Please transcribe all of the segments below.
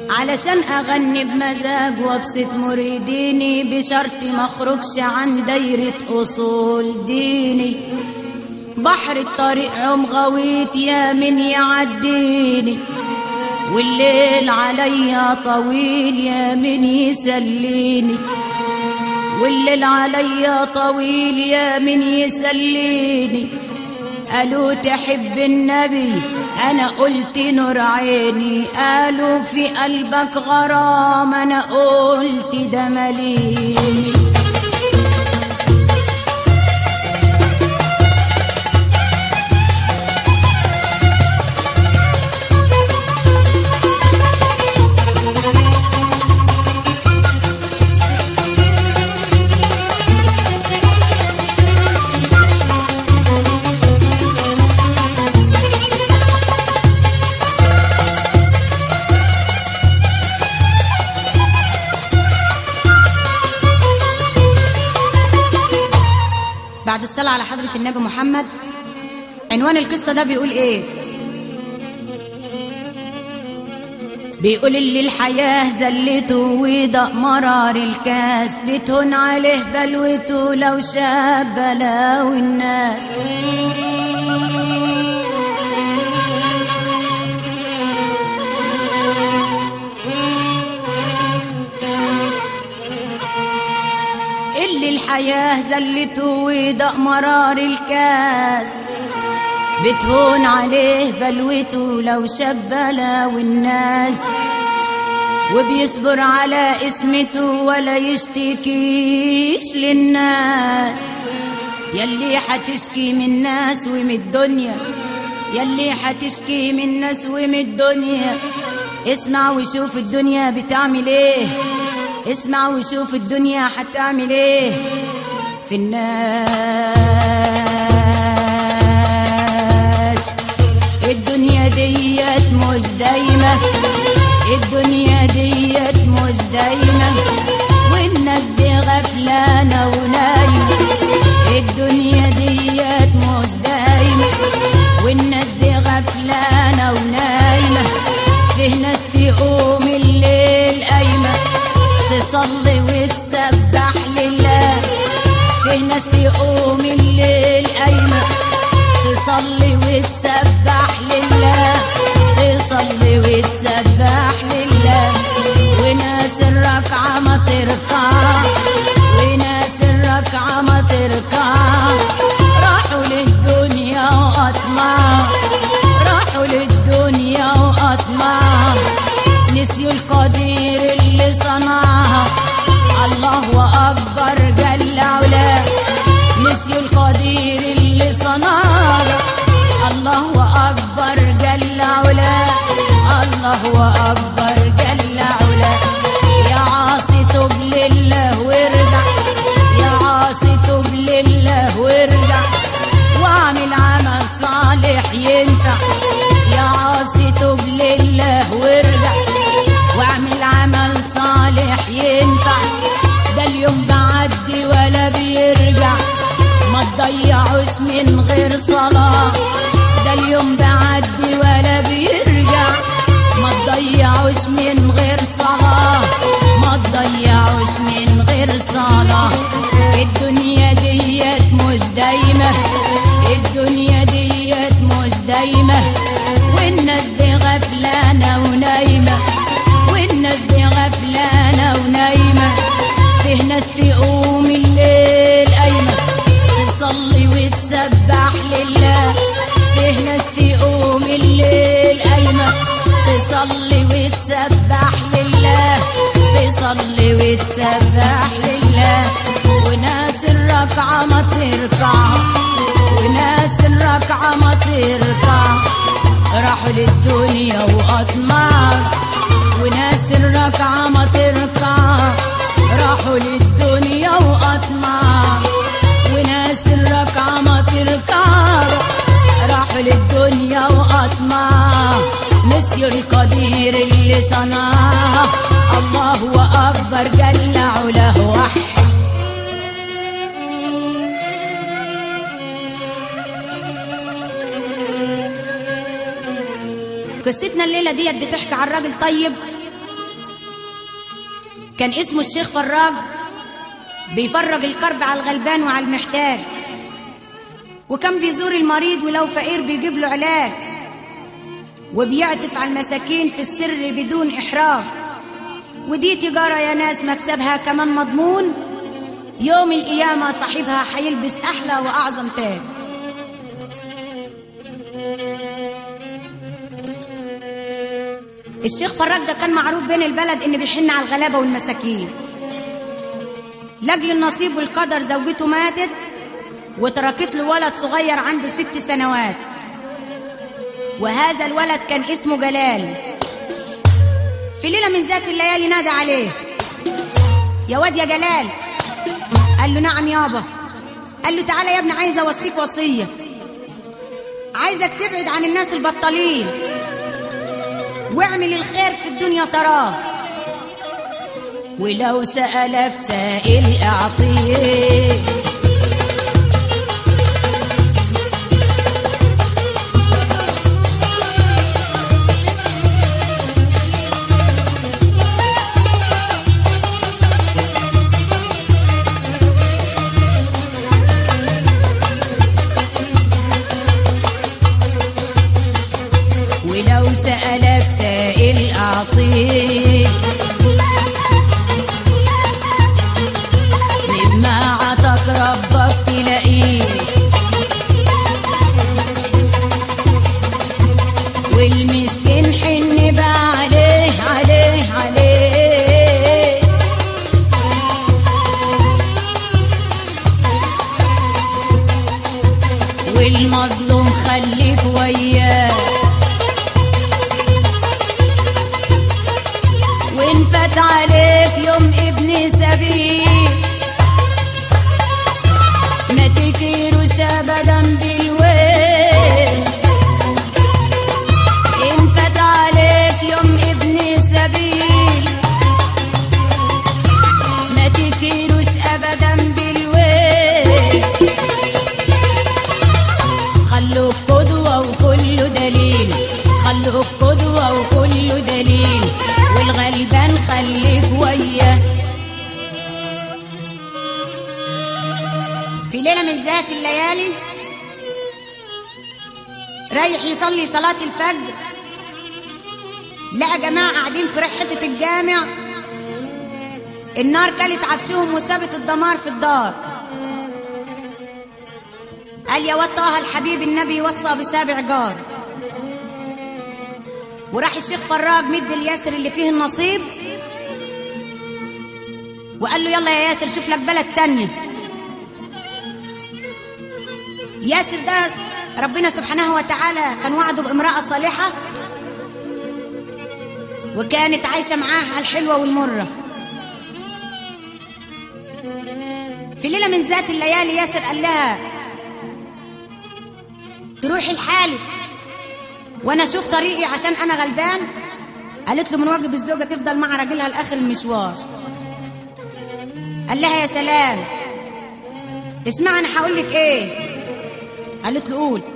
علشان اغني بمزاج وابسط مريديني بشرط ما اخرجش عن دايرة اصول ديني. بحر الطريق عم غويت يا من يعديني، والليل عليا طويل يا من يسليني، والليل عليا طويل يا من يسليني. قالوا تحب النبي انا قلت نور عيني، قالوا في قلبك غرام انا قلت ده مليني. بعد الصلاة على حضرة النبي محمد، عنوان القصة ده بيقول ايه؟ بيقول اللي الحياة زلته وضاق مرار الكاس، بتهون عليه بلوته لو شاب بلاو الناس. اللي الحياة زلته وضاق مرار الكاس، بتهون عليه بلوته لو شبلا والناس. وبيصبر على اسمته ولا يشتكيش للناس. يلي حتشكي من الناس ومن الدنيا، يلي حتشكي من الناس ومن الدنيا، اسمع وشوف الدنيا بتعمل ايه، اسمع وشوف الدنيا هتعمل ايه في الناس. الدنيا ديت مش دايمة، الدنيا ديت مش دايمة، والناس دي غفلانة ونايمة. الدنيا ديت مش دايمة، والناس دي غفلانة ونايمة. فيه ناس تقوم الليل قايمة تصلي وتسبح لله، فيه ناس تقوم الليل قايمة تصلي وتسبح لله، تصلي وتسبح لله. وناس الركعة ما تركع، وناس الركعة ما تركع، راحوا للدنيا وأطمع، راحوا للدنيا وأطمع. نسيوا القدير اللي صنعها، الله أكبر جل علاه. نسيوا القدير اللي صنعها، الله أكبر جل علاه، الله أكبر جل علاه. يا عاصي توب لله وارجع، يا عاصي توب لله وارجع، واعمل عمل صالح ينفع. يا عاصي توب لله وارجع، واعمل عمل صالح ينفع. ده اليوم بعدي ولا بيرجع، ما تضيعوش من غير صلاة. ده اليوم بعدي ولا بيرجع، ما تضيعوش من غير صلاة، ما تضيعوش من غير صلاة. الدنيا ديت مش دايمة، الدنيا ديت مش دايمة، والناس دي غفلانة ونايمة، والناس دي غفلانة ونايمة. فيه ناس تقوم الليل قايمة تصلي وتسبح لله، فيه ناس تقوم الليل قايمة تصلي وتسبح لله، تصلي وتسبح لله. وناس الركعة ما تركع، وناس الركعة ما تركع، راحوا للدنيا وأطمع. وناس الركعة ما تركع، راحوا للدنيا وأطمع. وناس الركعة ما تركع، راحوا للدنيا وأطمع. نسيوا القدير اللي صنعها، الله أكبر جل علاه وحده. قصتنا الليلة ديت بتحكي عن راجل طيب كان اسمه الشيخ فراج، بيفرج الكرب على الغلبان وعلى المحتاج، وكان بيزور المريض ولو فقير بيجيب له علاج، وبيعطف على المساكين في السر بدون إحراج. ودي تجارة يا ناس مكسبها كمان مضمون، يوم القيامة صاحبها هيلبس أحلى وأعظم تاج. الشيخ فراج ده كان معروف بين البلد إن بيحن على الغلابة والمساكين. لأجل النصيب والقدر زوجته ماتت وتركت له ولد صغير عنده 6 سنوات، وهذا الولد كان اسمه جلال. في ليلة من ذات الليالي نادى عليه: يا واد يا جلال. قال له: نعم يابا. قال له: تعالى يا ابني، عايز اوصيك وصية، عايزك تبعد عن الناس البطالين واعمل الخير في الدنيا تراه، ولو سألك سائل اعطيه، ولو سألك سائل أعطيه، مما عطاك ربك تلاقيه، والمسكين حن بقى عليه عليه عليه، والمظلوم خليك وياه، وانفت عليك يوم ابن سبيل ما تكيروش ابدا بالويل، انفت عليك يوم ابن سبيل ما تكيروش ابدا بالويل، خلوك قدوة وكله دليل، خلوك قدوة وكله دليل، والغلبان خليك وياه. في ليلة من ذات الليالي رايح يصلي صلاة الفجر، لقى جماعة قاعدين في حتة الجامع، النار كلت عفشهم وسابت الدمار في الدار. قال: يا واد طه الحبيب النبي وصى بسابع جار. وراح الشيخ فراج مد الياسر اللي فيه النصيب وقال له: يلا يا ياسر شوف لك بلد تانية. ياسر ده ربنا سبحانه وتعالى كان وعده بامرأة صالحة، وكانت عايشة معاه الحلوة والمرة. في ليلة من ذات الليالي ياسر قال لها: تروحي لحالي وانا اشوف طريقي عشان انا غلبان. قالت له: من واجب الزوجة تفضل مع راجلها لاخر المشوار. قال لها: يا سلام، اسمع انا هقول لك ايه. قالت له: قول.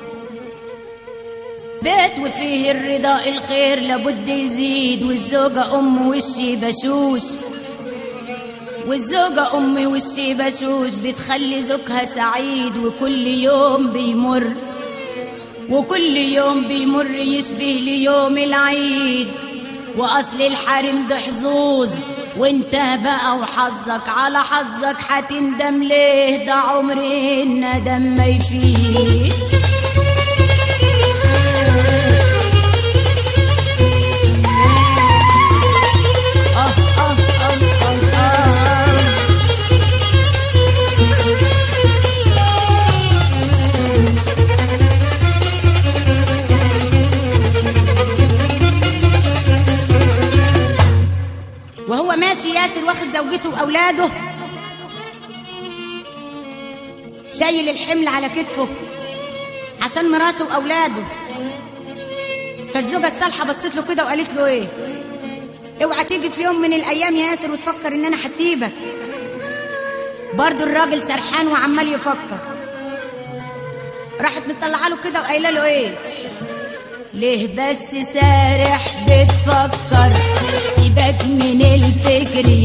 بيت وفيه الرضا الخير لابد يزيد، والزوجة ام وشي بشوش، والزوجة ام وشي بشوش بتخلي زوجها سعيد، وكل يوم بيمر وكل يوم بيمر يشبه ليوم العيد، واصل الحريم ده حظوظ، وانت بقى وحظك على حظك هتندم ليه، ده عمر الندم ما يفيد. وهو ماشي ياسر واخد زوجته واولاده، شايل الحمل على كتفه عشان مراته واولاده. فالزوجه الصالحه بصت له كده وقالت له: ايه، اوعى تيجي في يوم من الايام يا ياسر وتفكر ان انا هسيبك. برضه الراجل سرحان وعمال يفكر. راحت مطلعه له كده وقايله له: ايه، ليه بس سارح بتفكر؟ سيبك من الفكر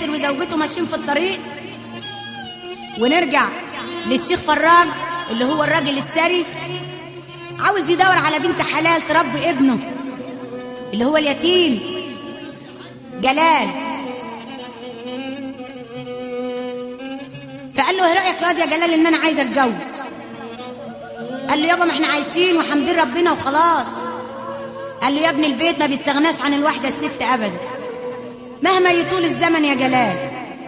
ياسر وزوجته ماشيين في الطريق، ونرجع للشيخ فراج اللي هو الراجل الثري، عاوز يدور على بنت حلال تربي ابنه اللي هو اليتيم جلال. فقال له ايه رايك يا جلال ان انا عايز اتجوز؟ قال له يابا ما احنا عايشين وحمدين ربنا وخلاص. قال له يا ابن البيت ما بيستغناش عن الواحده الست ابدا مهما يطول الزمن يا جلال.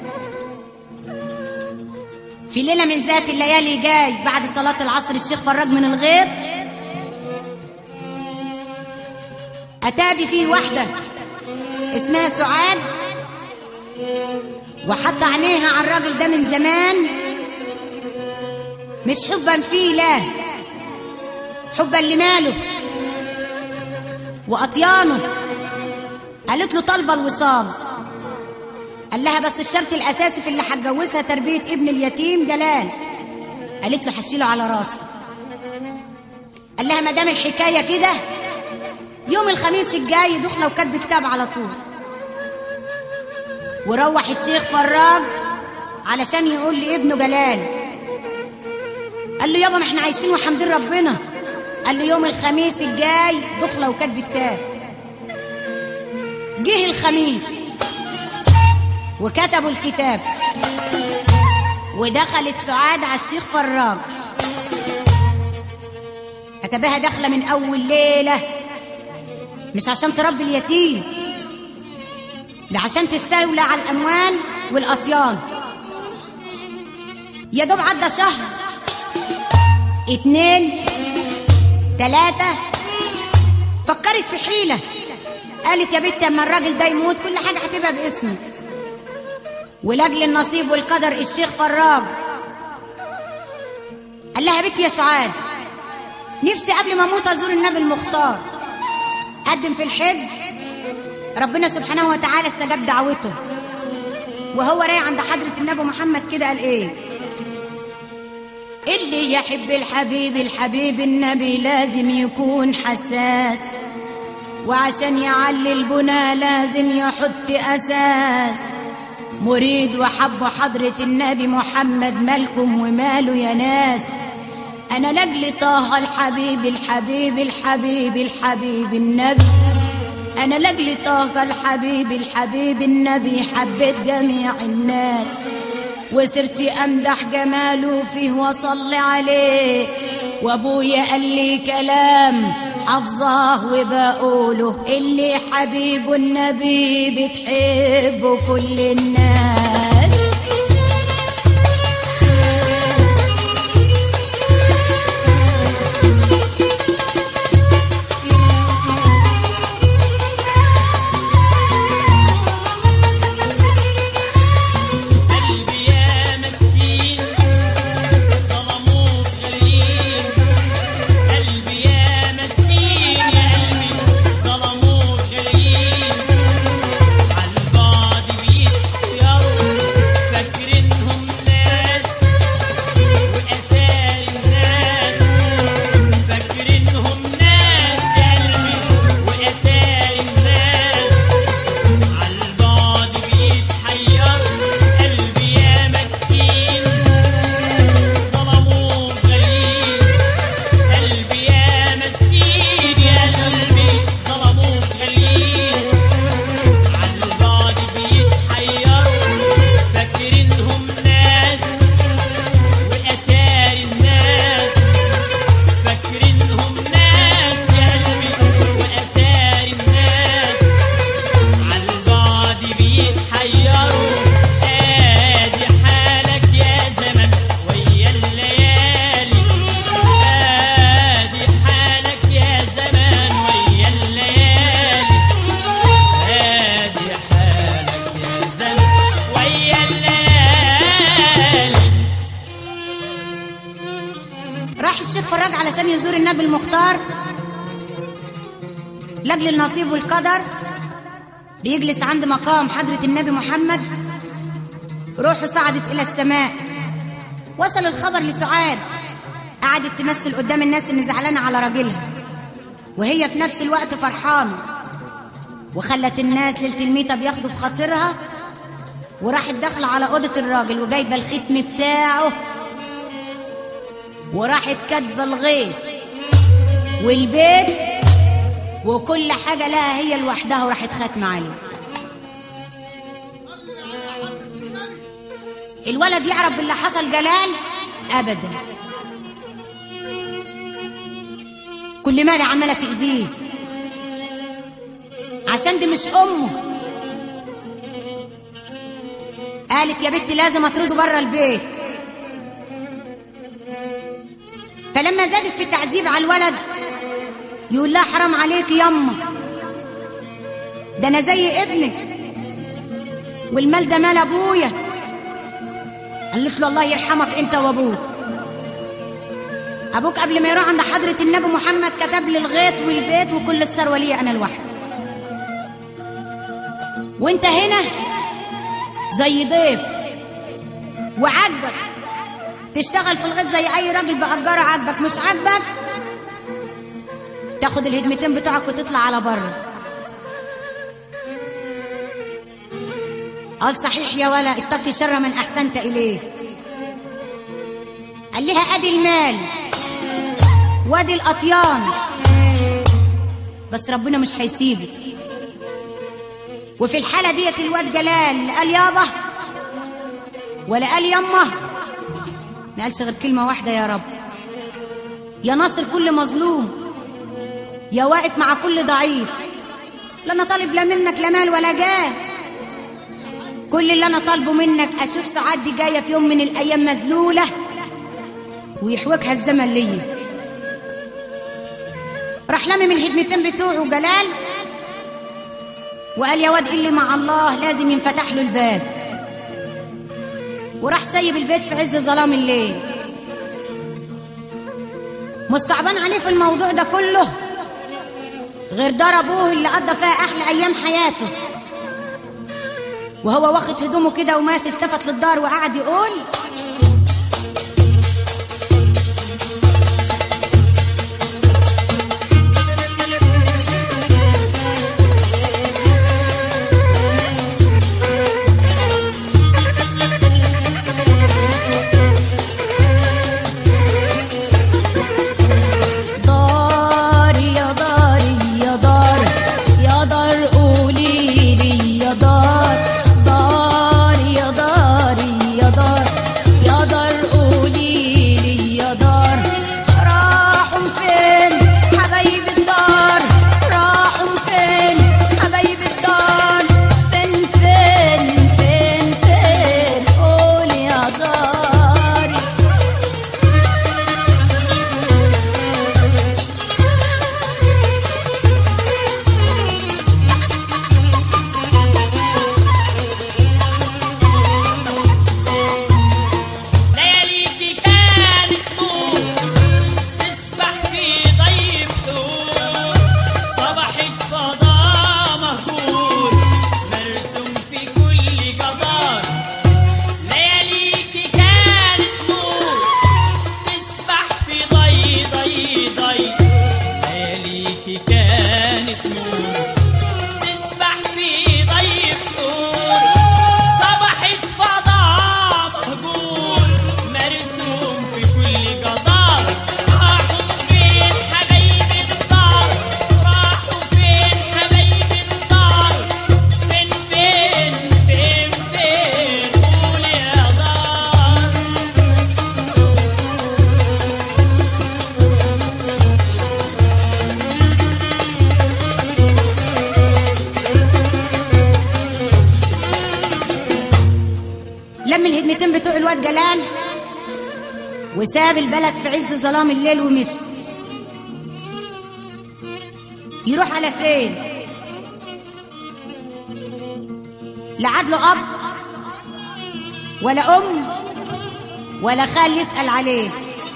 في ليله من ذات الليالي جاي بعد صلاه العصر الشيخ فراج من الغيط، اتى فيه واحده اسمها سعاد، وحط عينيها على الراجل ده من زمان، مش حبا فيه لا حبا لماله واطيانه. قالت له طالبه الوصال. قال لها بس الشرط الاساسي في اللي هتجوزها تربيه ابن اليتيم جلال. قالت له هشيله على راسي. قال لها ما دام الحكايه كده يوم الخميس الجاي دخله وكاتب كتاب على طول. وروح الشيخ فراج علشان يقول لابنه جلال. قال له يابا ما احنا عايشين وحمدين ربنا. قال له يوم الخميس الجاي دخله وكاتب كتاب. جه الخميس وكتبوا الكتاب، ودخلت سعاد على الشيخ فراج. كتبها داخله من اول ليله مش عشان تربي اليتيم، ده عشان تستولى على الاموال والاطيان. يا دوب عدى شهر 2 3 فكرت في حيله. قالت يا بنت اما الراجل ده يموت كل حاجه هتبقى باسمي. ولاجل النصيب والقدر الشيخ فراج قال لها يا بنتي يا سعاد نفسي قبل ما اموت ازور النبي المختار قدم في الحج. ربنا سبحانه وتعالى استجاب دعوته، وهو رايح عند حضرة النبي محمد كده قال ايه؟ اللي يحب الحبيب النبي لازم يكون حساس، وعشان يعلي البنى لازم يحط اساس. مريد وحب حضرة النبي محمد مالكم وماله يا ناس. انا لاجل طه الحبيب النبي، انا لاجل طه الحبيب النبي حبيت جميع الناس، وسرت امدح جماله فيه واصلي عليه. وابويا قال لي كلام حافظاه وبقوله، اللي حبيب النبي بتحبه كل الناس. علشان يزور النبي المختار لاجل النصيب والقدر. بيجلس عند مقام حضرة النبي محمد، روحه صعدت إلى السماء. وصل الخبر لسعاد، قعدت تمثل قدام الناس إن زعلانة على راجلها، وهي في نفس الوقت فرحانة، وخلت الناس ليلة الميتة بياخدوا بخاطرها وراحت داخله على اوضه الراجل وجايبه الختم بتاعه، وراحت كاتبه الغيط والبيت وكل حاجه لها هي لوحدها، وراحت ختمه عليه. الولد يعرف باللي حصل جلال؟ ابدا. كل ماذا عماله تاذيه عشان دي مش امه. قالت يا بنتي لازم اطرده بره البيت. فلما زادت في التعذيب على الولد يقول لها حرام عليك يما، ده انا زي ابنك والمال ده مال ابويا. قالت له الله يرحمك انت وابوك. ابوك قبل ما يروح عند حضرة النبي محمد كتب لي الغيط والبيت وكل الثروه ليا انا لوحدي، وانت هنا زي ضيف وعاجبك تشتغل في الغيط زي اي راجل بأجره. عاجبك مش عاجبك تاخد الهدمتين بتوعك وتطلع على بره. قال صحيح يا ولا اتقي شر من احسنت اليه. قال لها ادي المال وادي الاطيان بس ربنا مش هيسيبك. وفي الحاله ديت الواد جلال لا قال يابا ولا قال يما، ما قالش غير كلمه واحده: يا رب، يا ناصر كل مظلوم، يا واقف مع كل ضعيف. لا انا طالب لا منك لا مال ولا جاه، كل اللي انا طالبه منك اشوف سعادتي جايه في يوم من الايام مذلوله ويحوجها الزمن ليا. راح لمم الهدمتين بتوعه جلال وقال يا واد اللي مع الله لازم ينفتح له الباب، وراح سايب البيت في عز ظلام الليل. مش صعبان عليه في الموضوع ده كله غير دار ابوه اللي قضى فيها احلى ايام حياته، وهو واخد هدومه كده وماشي التفت للدار وقعد يقول: لم الهدمتين بتوع الواد جلال وساب البلد في عز ظلام الليل ومشي. يروح على فين؟ لا عاد له اب ولا ام ولا خال يسأل عليه.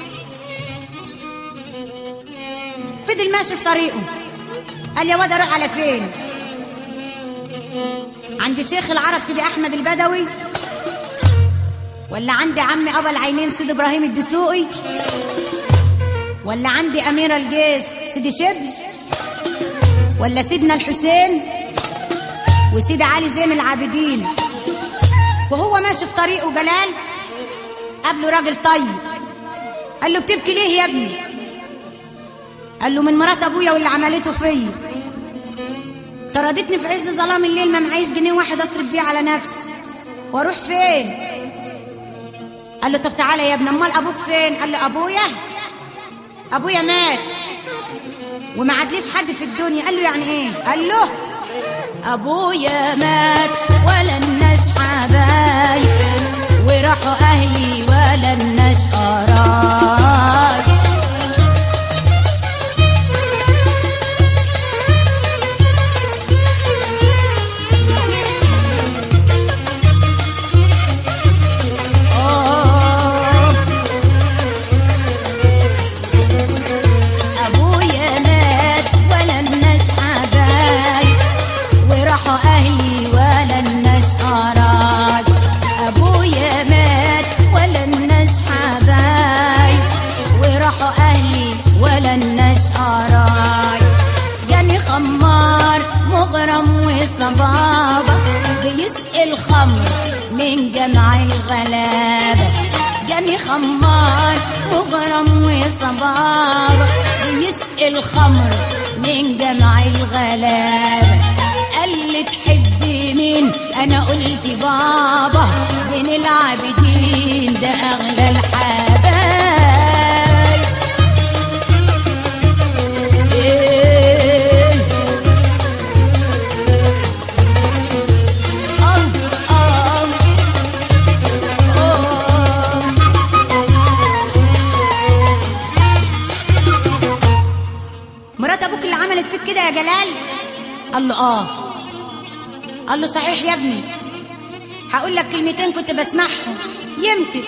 فضل ماشي في طريقه. قال يا واد اروح على فين؟ عند شيخ العرب سيدي احمد البدوي، ولا عندي عمي ابا العينين سيدي ابراهيم الدسوقي، ولا عندي امير الجيش سيدي شبل، ولا سيدنا الحسين وسيدي علي زين العابدين، وهو ماشي في طريقه جلال قابله راجل طيب، قال له بتبكي ليه يا ابني؟ قال له من مرات ابويا واللي عملته فيا، طردتني في عز ظلام الليل، ما معيش جنيه واحد اصرف بيه على نفسي، واروح فين؟ قال له طب تعالى يا ابني، امال ابوك فين؟ قال له ابويا مات وما عادليش حد في الدنيا. قال له يعني ايه؟ قال له ابويا مات ولا لناش حبايب، وراحوا اهلي ولا لناش قرايب. صبابة بيسقي الخمر من جمع الغلابة، جاني خمار مغرم وصبابة بيسقي الخمر من جمع الغلابة. قال لي تحبي مين؟ انا قلت بابا زين العابدين ده اغلى الحبايب. مرات ابوك اللي عملت فيك كده يا جلال؟ قال له قال له صحيح يا ابني، هقول لك كلمتين كنت بسمعهم يمكن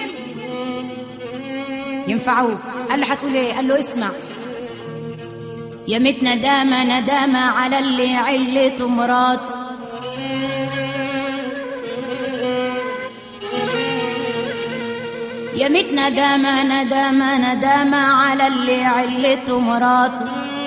ينفعوك. قال له هتقول ايه؟ قال له اسمع. يا ميت ندامة على اللي علته مراته، يا ميت ندامة على اللي علته مراته.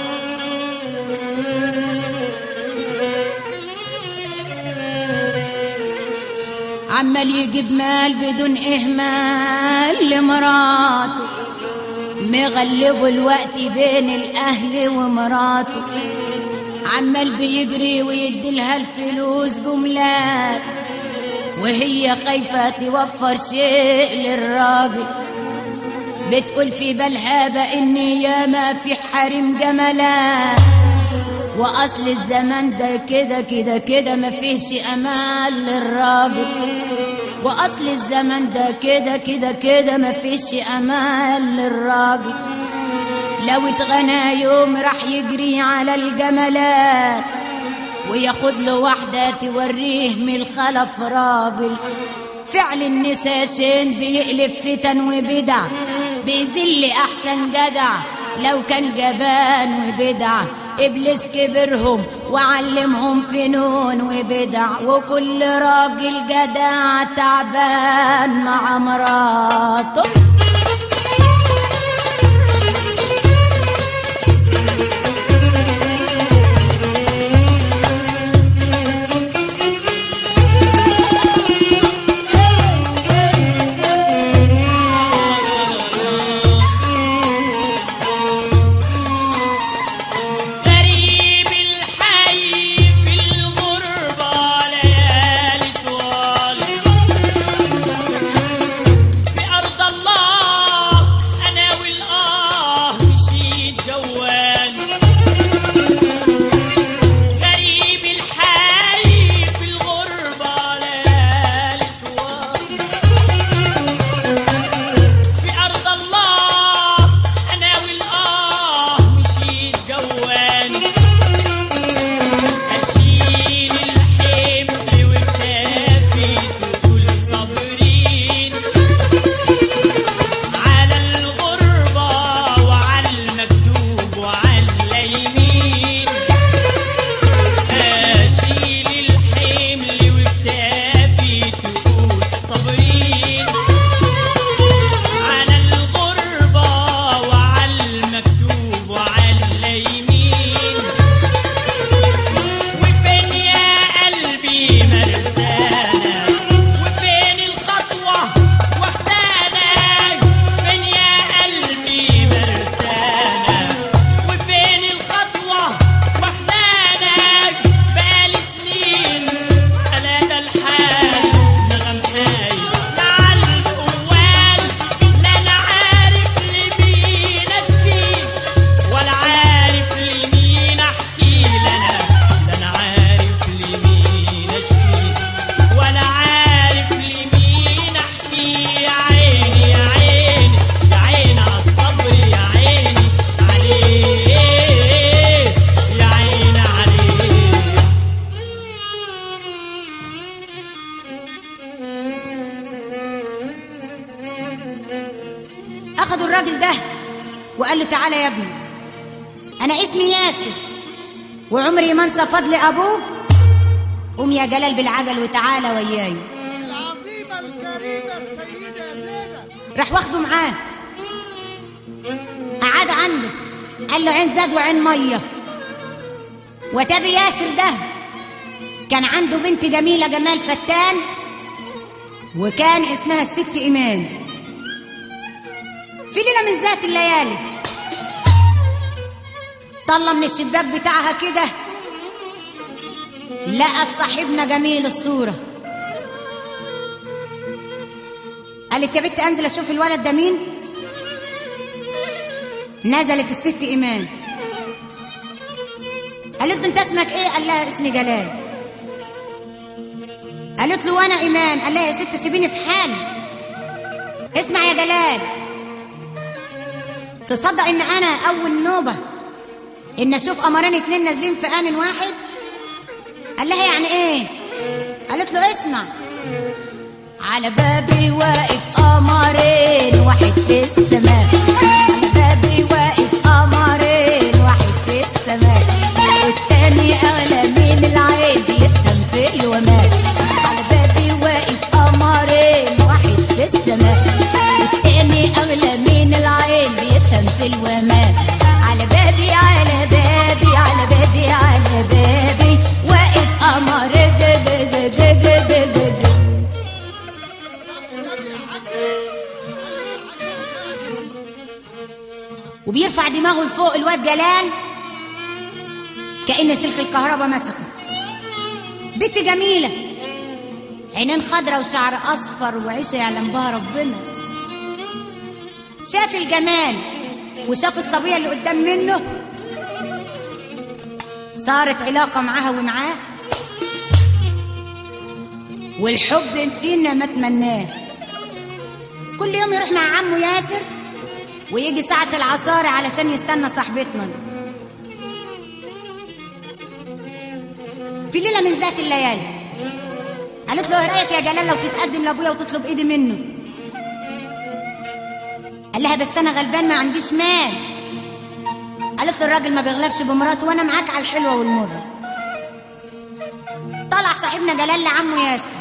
عمال يجيب مال بدون إهمال لمراته، مغلبه الوقت بين الأهل ومراته، عمال بيجري ويديلها الفلوس جملات، وهي خايفة توفر شيء للراجل، بتقول في بالها بإن ياما في حريم جمالات، وأصل الزمان ده كده مفيش أمان للراجل، وأصل الزمان ده كده مفيش أمان للراجل. لو اتغنى يوم راح يجري على الجمالات، وياخد له واحدة توريه من الخلف راجل. فعل النساشين بيقلب فتن وبدع، بيذل أحسن جدع لو كان جبان وبدع. إبليس كبرهم وعلمهم فنون وبدع، وكل راجل جدع تعبان مع مراته. الله واخدوا الراجل ده وقال له تعالى يا ابني، انا اسمي ياسر وعمري ما انسى فضل ابوك، قوم يا جلال بالعجل وتعالى وياي. العظيمة الكريمة السيدة زينب. راح واخده معاه، قعد عنده، قال له عين زاد وعين ميه. وتابي ياسر ده كان عنده بنت جميلة جمال فتان، وكان اسمها الست إيمان. في ليلة من ذات الليالي طلع من الشباك بتاعها كده، لقت صاحبنا جميل الصورة. قالت يا بنت انزل اشوف الولد ده مين. نزلت الست إيمان، قالت له انت اسمك ايه؟ قال لها اسمي جلال. قالت له وانا إيمان. قال لها يا ست سيبيني في حالي. اسمع يا جلال، تصدق ان انا اول نوبة ان اشوف قمرين اتنين نازلين في آن واحد؟ قال لها يعني ايه؟ قالت له اسمع، على بابي واقف قمرين، واحد في السماء، على بابي واقف قمرين، واحد في السماء، والتاني اغلى من العين بيفهم في الومات. على بابي واقف قمرين، واحد في السماء، والتاني اغلى من العين بيفهم في الومات. على بابي على بابي على بابي على بابي واقف قمر وبيرفع دماغه لفوق الواد جلال كأن سلك الكهرباء مسكه. بنت جميلة، عينين خضرة وشعر أصفر وعيشة يعلم بها ربنا. شاف الجمال وشاف الصبية اللي قدام منه، صارت علاقة معاها ومعاه، والحب فينا ما تمناه. كل يوم يروح مع عمه ياسر ويجي ساعة العصارة علشان يستنى صاحبتنا. في ليلة من ذات الليالي قالت له ايه رأيك يا جلال لو تتقدم لابويا وتطلب ايدي منه؟ قال لها بس انا غلبان ما عنديش مال. قالت له الراجل ما بيغلبش بمراته وانا معاك على الحلوة والمرة. طلع صاحبنا جلال لعمه ياسر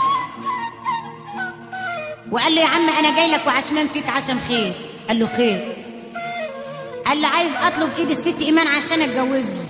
وقال له يا عم انا جاي لك وعشمان فيك عشان خير. قال له خير. قال له عايز اطلب ايد الست ايمان عشان اتجوزها.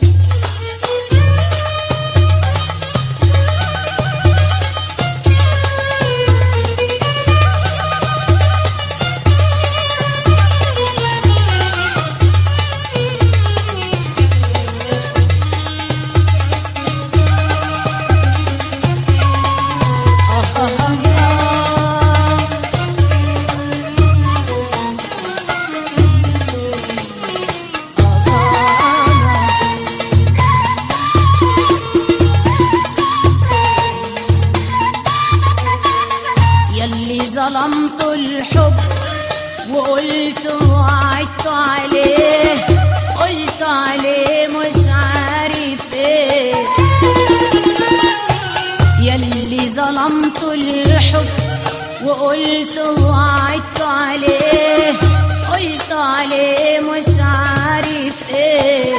ظلمت الحب وقلت وعدت عليه، قلت عليه مش عارف ايه. يلي ظلمت الحب وقلت وعدت عليه، قلت عليه مش عارف ايه.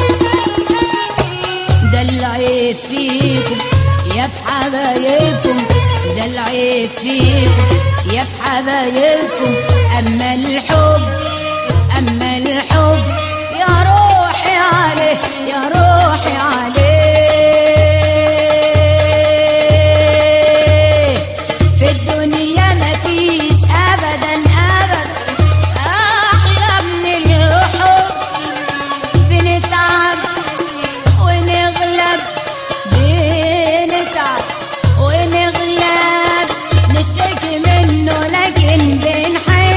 ده العيب فيكم يا في حبايبكم، ده العيب فيكم يا في حبايبكم. أما الحب أما الحب يا روحي عليه يا روحي عليه. في الدنيا مفيش أبدا أبدا أحلى من الحب. بنتعب ونغلب، بنتعب ونغلب، نشتكي منه لكن بنحب.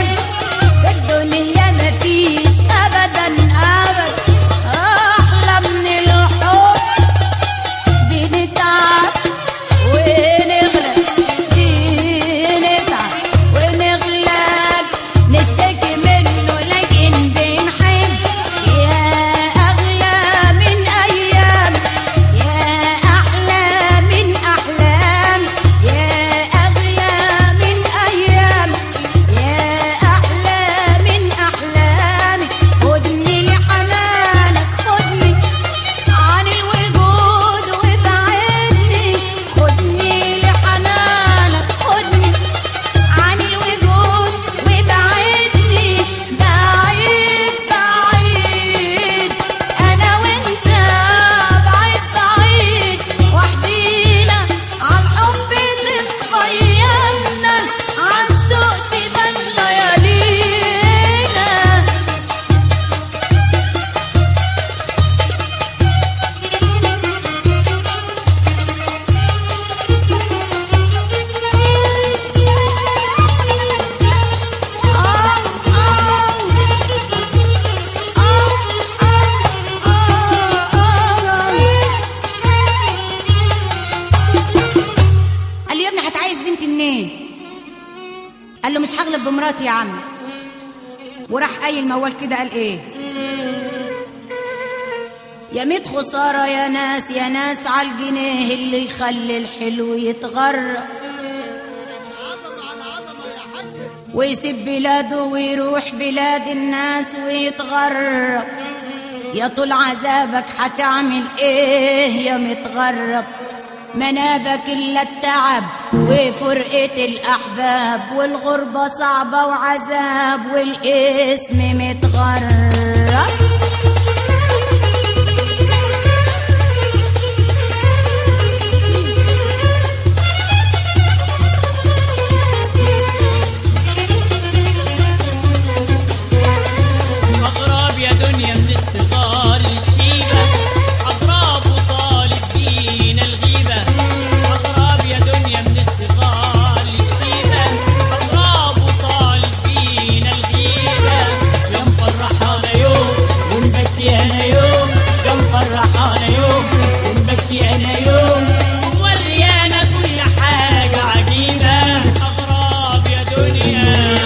يا عم. وراح قايل موال كده قال ايه؟ يا ميت خسارة يا ناس يا ناس عالجنيه اللي يخلي الحلو يتغرب عظمة على عظمة يا حاج. ويسيب بلاده ويروح بلاد الناس ويتغرب. يا طول عذابك هتعمل ايه يا متغرب؟ منابك الا التعب وفرقة الاحباب والغربة صعبة وعذاب والاسم متغرب. أغراب يا دنيا من الصغار للشيبة، أغراب وطالب دين الغيبة. أغراب يا دنيا من الصغار للشيبة، أغراب وطالب دين الغيبة. يا مفرحانا يوم ونبكي أنا يوم، يا مفرحانا يوم ونبكي أنا يوم، وموريانا كل حاجة عجيبة. أغراب يا دنيا.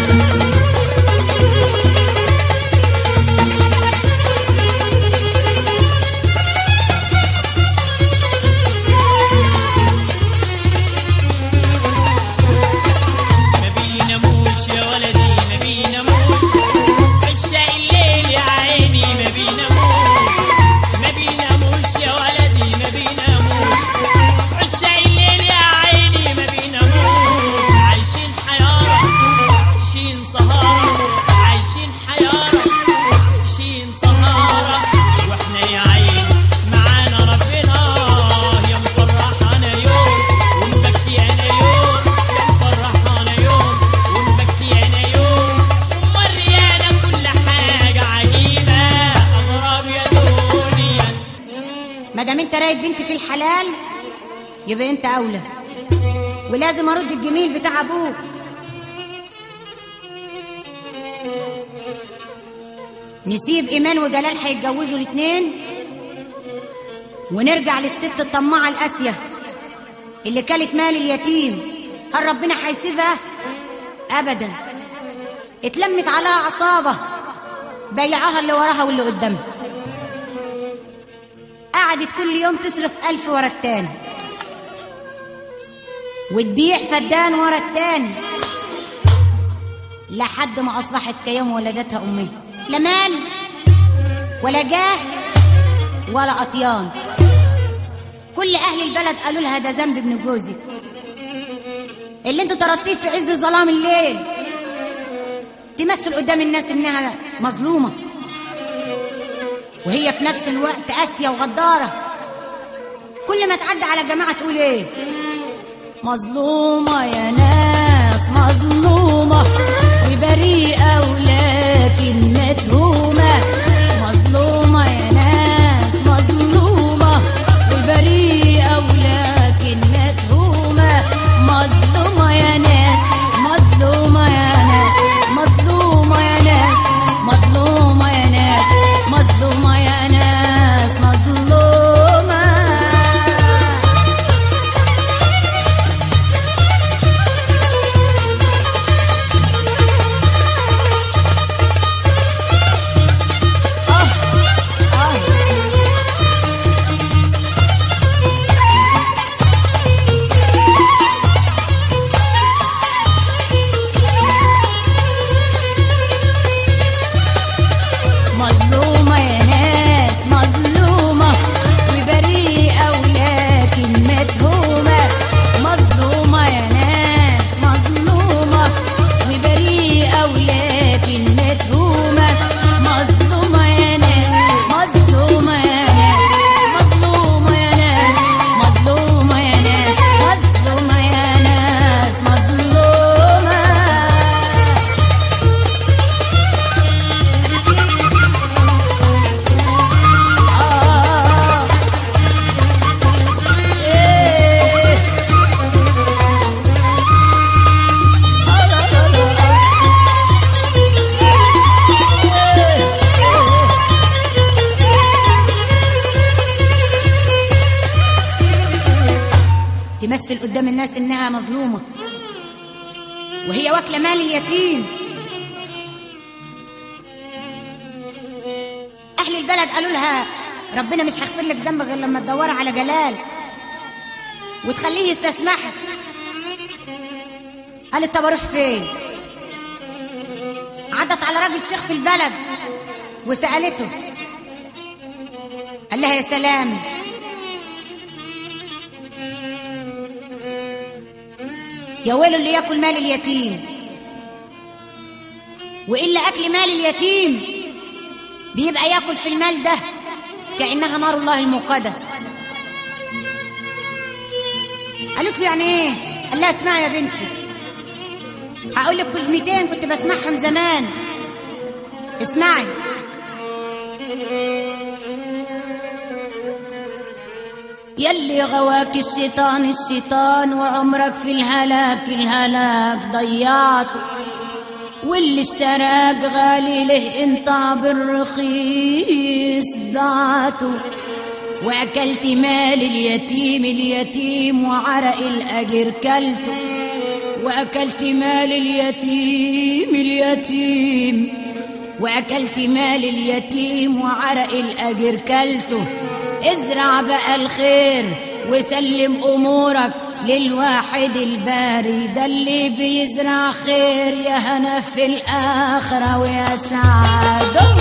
مادام انت رايد بنتي في الحلال يبقى انت اولى، ولازم ارد الجميل بتاع ابوك. نسيب ايمان وجلال هيتجوزوا الاتنين، ونرجع للست الطماعه القاسيه اللي كلت مال اليتيم. هل ربنا هيسيبها؟ ابدا. اتلمت عليها عصابه بيعها اللي وراها واللي قدامها، قعدت كل يوم تصرف 1000 ورا التاني، وتبيع فدان ورا التاني، لحد ما اصبحت كيوم ولدتها امها. لا مال ولا جاه ولا اطيان. كل اهل البلد قالوا لها ده ذنب ابن جوزك اللي انت طردتيه في عز ظلام الليل، تمثل قدام الناس انها مظلومه وهي في نفس الوقت قاسيه وغداره. كل ما تعدي على جماعه تقول ايه؟ مظلومه يا ناس مظلومه وبريئه ولكن متهومه. مظلومه يا ناس مظلومه وبريئه ولكن متهومه. مظلومه يا ناس مظلومه يا ناس مظلومه يا ناس مظلومه يا ناس مظلومه يا ناس مظلومه. مظلومة يا ناس مظلومة وبريئة ولكن متهومة. مظلومة يا ناس مظلومة وبريئة ولكن متهومة. مظلومة يا ناس مظلومة يا ناس مظلومة يا ناس مظلومة يا ناس مظلومة يا ناس مظلومة. تمثل قدام الناس انها مظلومه وهي واكله مال اليتيم. اهل البلد قالوا لها ربنا مش هيغفر لك ذنبك غير لما تدوري على جلال وتخليه يستسمحك. قالت طب اروح فين؟ عدت على راجل شيخ في البلد وسالته، قال لها يا سلام، يا ويله اللي ياكل مال اليتيم، والا اكل مال اليتيم بيبقى ياكل في المال ده كانها نار الله الموقده. قالت له يعني ايه؟ قال لها اسمعي يا بنتي، هقول لك كلمتين كنت بسمعهم زمان، اسمعي. يلي غواك الشيطان وعمرك في الهلاك ضيعته، واللي اشتراك غالي له انت بالرخيص ضاعته، واكلت مال اليتيم وعرق الاجر كلته، واكلت مال اليتيم واكلت مال اليتيم وعرق الاجر كلته. ازرع بقى الخير وسلم امورك للواحد الباري، ده اللي بيزرع خير يا هنا في الاخره ويا سعاده.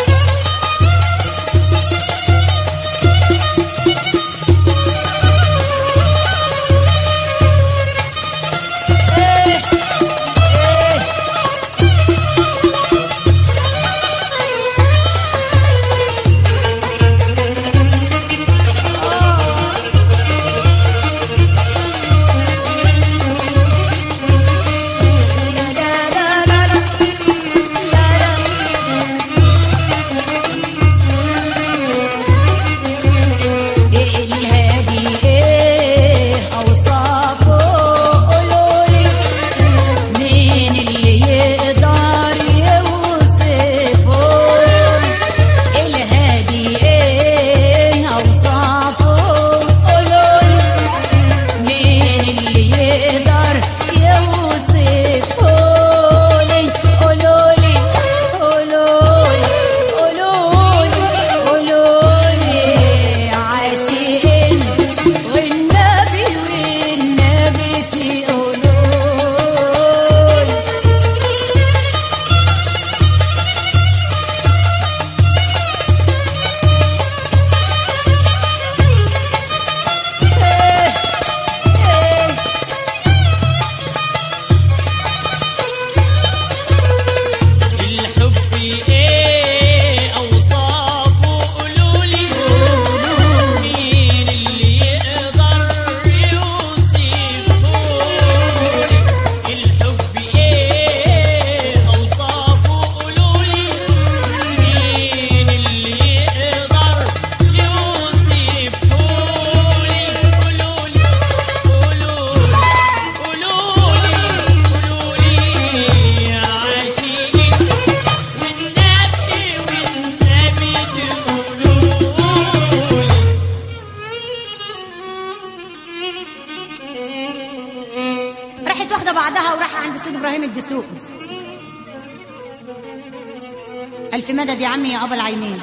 ألف مدد يا عمي يا أبا العينين.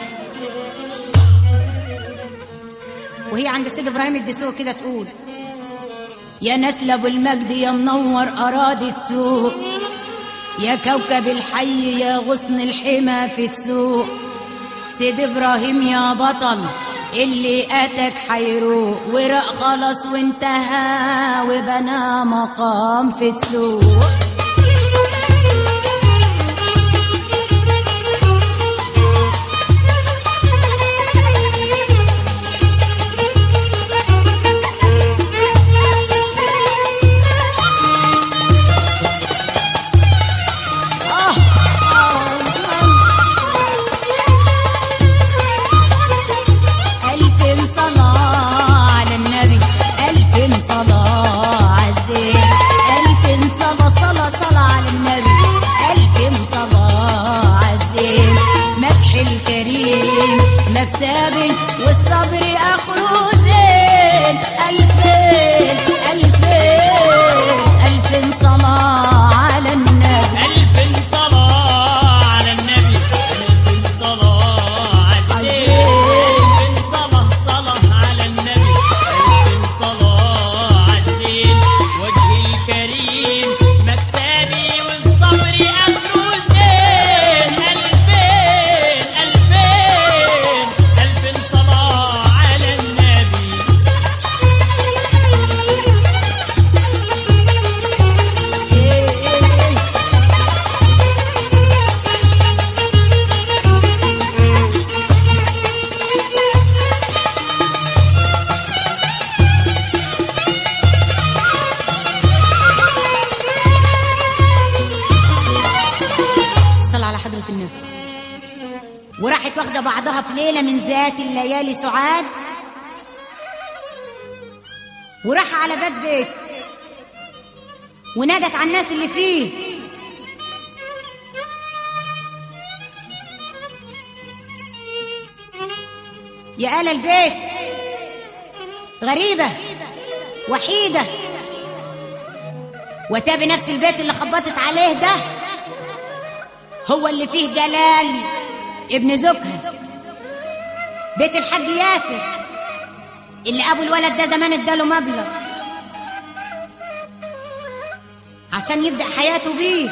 وهي عند السيد إبراهيم الدسوق كده تقول يا نسل أبو المجد يا منور أراضي تسوق، يا كوكب الحي يا غصن الحمى في تسوق، سيد إبراهيم يا بطل اللي أتك حيروق، ورق خلص وانتهى وبنى مقام في تسوق. مكسبي والصبر اخره زين، ألفين صلاة في النبي. وراحت واخده بعضها في ليله من ذات الليالي سعاد، وراح على باب بيت ونادت على الناس اللي فيه. يا آل البيت، غريبة وحيدة، وتابي نفس البيت اللي خبطت عليه ده هو اللي فيه جلال ابن زوجها، بيت الحاج ياسر اللي ابو الولد ده زمان اداله مبلغ عشان يبدأ حياته بيه.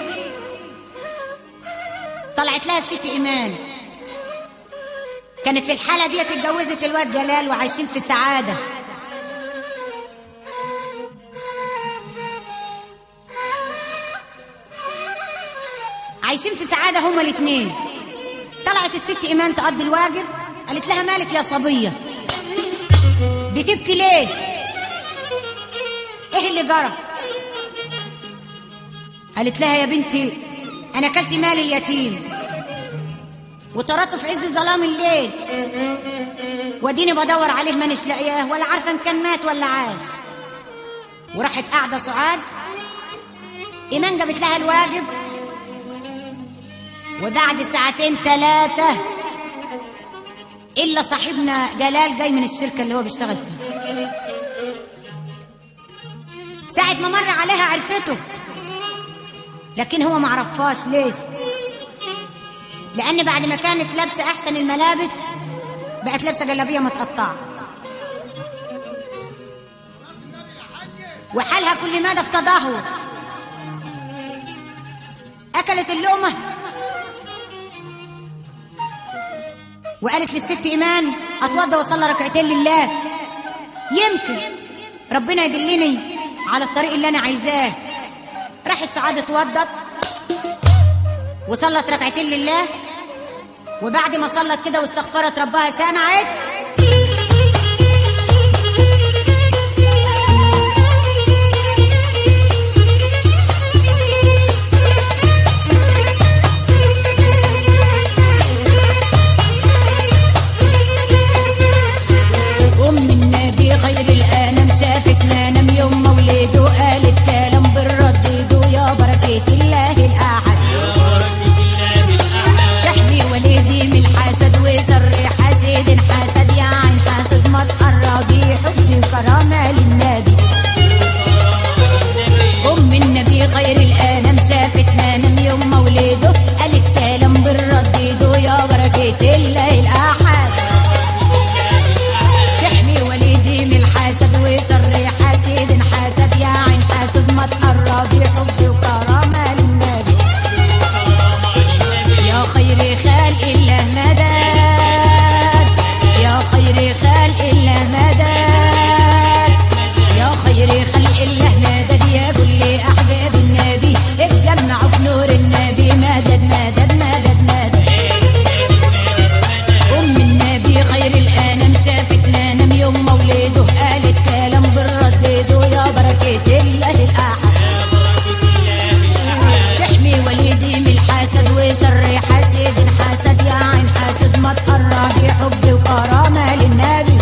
طلعت لها الست ايمان، كانت في الحالة دي اتجوزت الواد جلال وعايشين في سعادة. عايشين في سعادة هما الاتنين. طلعت الست ايمان تقضي الواجب، قالت لها مالك يا صبية بتبكي ليه؟ ايه اللي جرى؟ قالت لها يا بنتي انا اكلت مال اليتيم وطردته في عز ظلام الليل، واديني بدور عليه مانيش لاقياه ولا عارفه ان كان مات ولا عاش. وراحت قاعده سعاد، ايمان جابت لها الواجب، وبعد ساعتين ثلاثه الا صاحبنا جلال جاي من الشركه اللي هو بيشتغل فيها. ساعه ما مر عليها عرفته، لكن هو ما عرفهاش. ليه؟ لأن بعد ما كانت لابسة أحسن الملابس بقت لابسة جلابية متقطعة، وحالها كل مدى في تدهور. أكلت اللقمة وقالت للست إيمان أتوضى وأصلي ركعتين لله، يمكن ربنا يدلني على الطريق اللي أنا عايزاه. راحت سعاد اتوضت وصلت ركعتين لله، وبعد ما صلت كده واستغفرت ربها سمعت أم النبي خير الأنام شافت ما نام يوم مولده، قالت كلام بالردد يا بركة الله الأحد، تحمي وليدي من الحسد وشر حاسد حسد، يا عين حاسد ما تقربي، حب وكرامة للنبي. أم النبي خير الأنام شافت ما نام يوم مولده، قالت كلام بالردد يا بركة الله الأحد، تحمي وليدي من الحسد وشر حاسد حسد، يا عين حاسد ما تقربي، حب وكرامة للنبي. يا خير خلق الله مدد، يا خير خلق الله مدد، يا خير خلق الله مدد، يا كل أحباب النبي اتجمعوا في نور النبي، مدد مدد مدد مدد. أم النبي خير الأنام شافت ما نام يوم مولده، قالت كلام بالردد يا بركة الله الأحد، تحمي وليدي من الحسد وشر حاسد حسد، يا عين حاسد ما تقربي، حب وكرامة للنبي.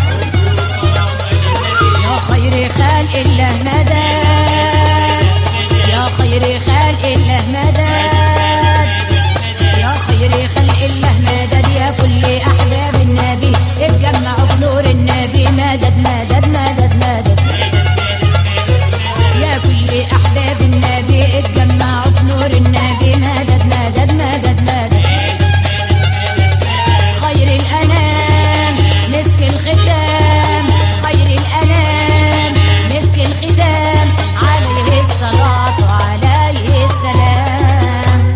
يا خير خلق الله مدد، يا خير خلق الله مدد، يا خير خلق الله مدد، يا كل أحباب النبي اتجمعوا في نور النبي، مدد مدد مدد مدد، يا كل أحباب النبي اتجمعوا في نور النبي، مدد مدد مدد مدد. خير الأنام مسك الختام، خير الأنام مسك الختام، عليه الصلاة وعليه السلام.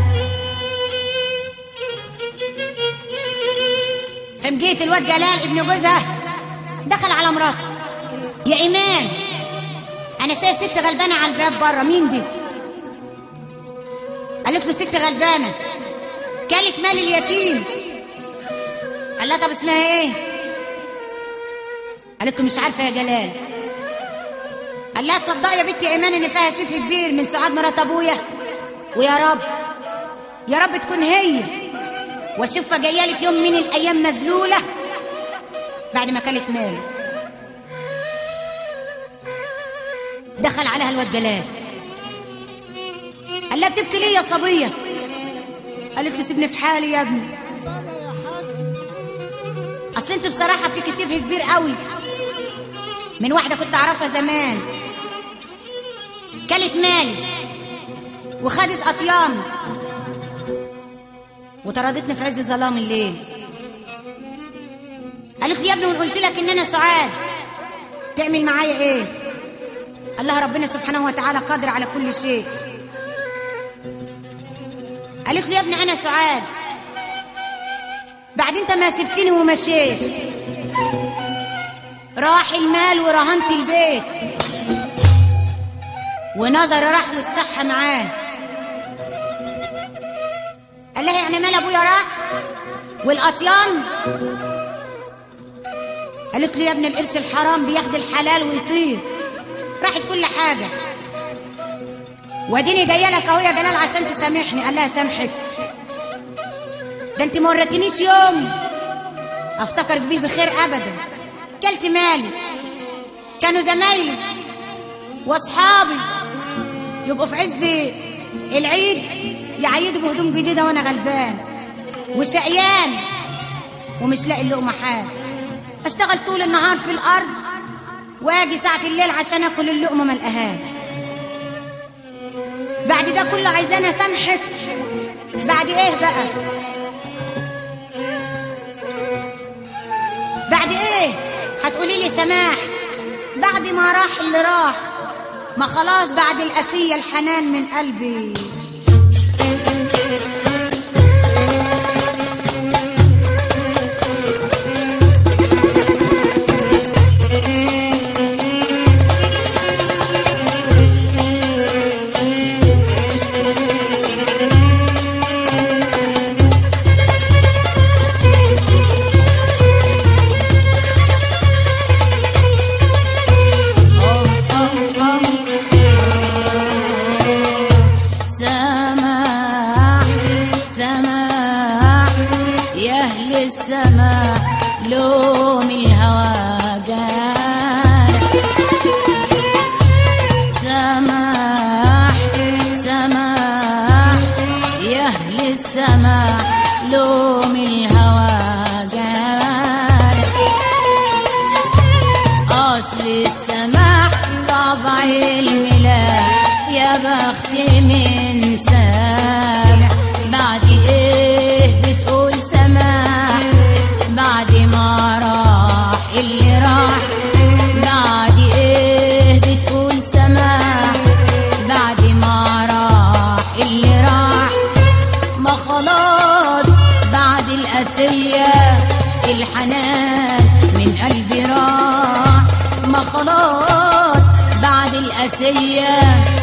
فمجيت الواد جلال ابن جوزها دخل على مراته، يا إيمان أنا شايف ست غلبانة على الباب بره، مين دي؟ قالت له ست غلبانة كلت مال اليتيم. قال لها طب اسمها ايه؟ قالت له مش عارفة يا جلال. قال لها تصدقي يا بنتي إيمان إن فيها شيف كبير من سعاد مرات أبويا، ويا رب يا رب تكون هي. واشوفها جايه لي في يوم من الايام مذلوله بعد ما كانت مالي. دخل عليها الواد جلال قال لها بتبكي ليه يا صبيه؟ قالت له سيبني في حالي يا ابني، اصل انت بصراحه فيك شبه كبير قوي من واحده كنت اعرفها زمان، كلت مالي وخدت اطيان وطردتني في عز ظلام الليل. قالت لي يا ابني وان قلت لك ان انا سعاد تعمل معايا ايه؟ قال لها ربنا سبحانه وتعالى قادر على كل شيء. قالت لي يا ابني انا سعاد بعد انت ما سبتني ومشيت راح المال ورهنت البيت ونظر راح والصحة معاه. قال لها يعني مال ابويا راح والاطيان؟ قالت لي يا ابن القرش الحرام بياخد الحلال ويطير، راحت كل حاجة واديني جايه لك اهو يا جلال عشان تسامحني. قال لها سامحك؟ ده انت ما وريتنيش يوم افتكر بيه بخير ابدا. كلت مالي، كانوا زمايلي واصحابي يبقوا في عز العيد يعيدوا بهدوم جديده وانا غلبان وشقيان ومش لاقي اللقمه حال. اشتغل طول النهار في الارض واجي ساعه الليل عشان اكل اللقمه ما القاهاش. بعد ده كله عايزاني اسامحك؟ بعد ايه بقى؟ بعد ايه هتقولي لي سماح؟ بعد ما راح اللي راح، ما خلاص بعد القاسية الحنان من قلبي. الحنان من قلبي راح، ما خلاص بعد القاسية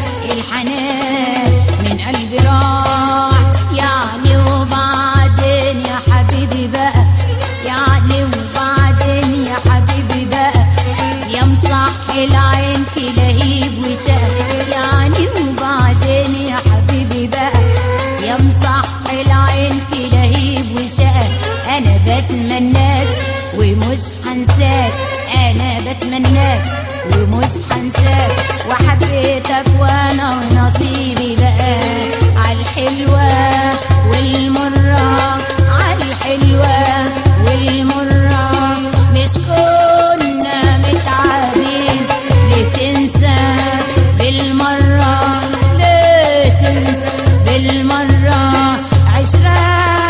الحنان من قلبي راح. يعني وبعدين يا حبيبي بقى، يعني وبعدين يا حبيبي بقى، يا مصحي العين كلهيب وشقى. يعني وبعدين يا حبيبي بقى، يا مصحي العين كلهيب وشقى. أنا بتمناك ومش هنساك، أنا بتمناك ومش هنساك، وحبيتك وأنا ونصيبي بقى عالحلوة والمرة، عالحلوة والمرة. مش كنا متعبين ليه تنسى بالمرة، ليه تنسى بالمرة؟ عشرة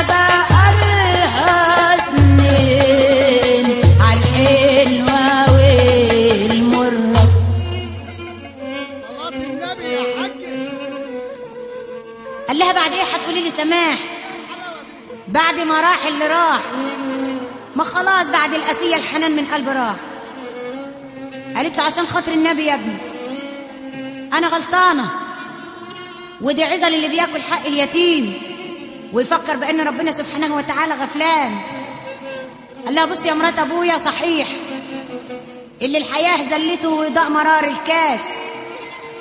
قال لها بعد ايه هتقولي لي سماح؟ بعد ما راح اللي راح، ما خلاص بعد القاسية الحنان من قلبي راح. قالت له عشان خاطر النبي يا ابني انا غلطانة، ودي عزل اللي بياكل حق اليتيم ويفكر بان ربنا سبحانه وتعالى غفلان. قال لها بصي يا مرات ابويا، صحيح اللي الحياة زلته وضاق مرار الكاس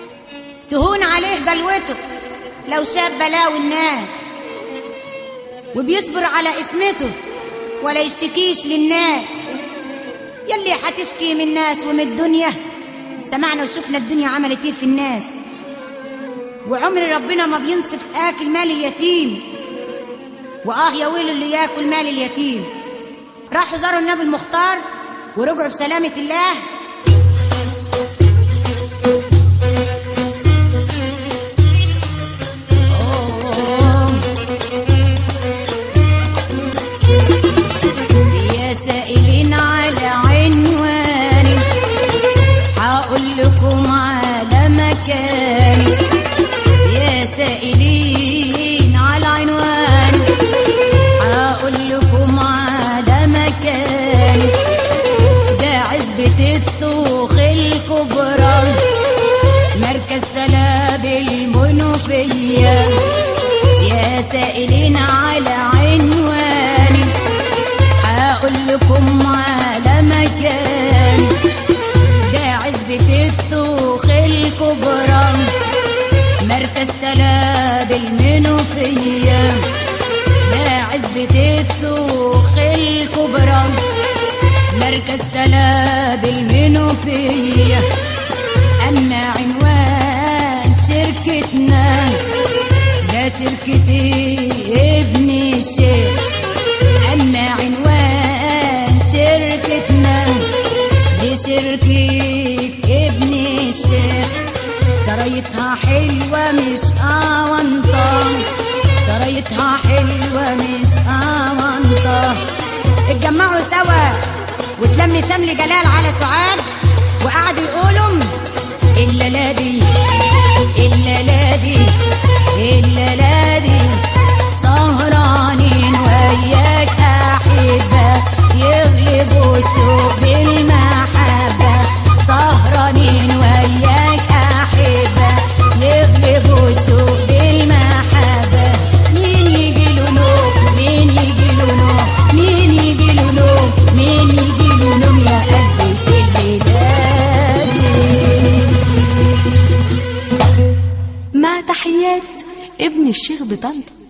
تهون عليه بلوته لو شاف بلاوي الناس، وبيصبر على اسمته ولا يشتكيش للناس. يلي هتشكي من الناس ومن الدنيا، سمعنا وشفنا الدنيا عملت ايه في الناس. وعمر ربنا ما بينصف آكل مال اليتيم، يا ويل اللي ياكل مال اليتيم. راحوا زاروا النبي المختار ورجعوا بسلامة الله. يا سائلين على عنواني هقول لكم على مكاني. يا سائلين على عنواني هقول لكم على مكاني. ده عزبة الطوخ الكبرى مركز سلاب المنوفية. يا سائلين على عنواني هقول لكم على مكاني. ده عزبة الطوخ الكبرى مركز سلاب المنوفية. ده عزبة الطوخ الكبرى مركز سلاب المنوفية. أما عنوان شركتنا ده شركة ابن الشيخ. أما عنوان شركتنا دي شركة ابن الشيخ. شرايطها حلوة مش أونطة، شرايطها حلوة مش أونطة. اتجمعوا سوا وتلم شمل جلال على سعاد وقعدوا يقولوا الليلة دي الليلة دي الليلة دي سهرانين وياك أحبة يغلبوا الشوق بالمحبة. سهرانين وياك أحبة يغلبوا الشوق بالمحبة. مين يجي له نوم، مين يجي له نوم، مين يجي له نوم، مين يجي له نوم يا قلبي في الليلة دي. مع تحيات ابن الشيخ بطنطا.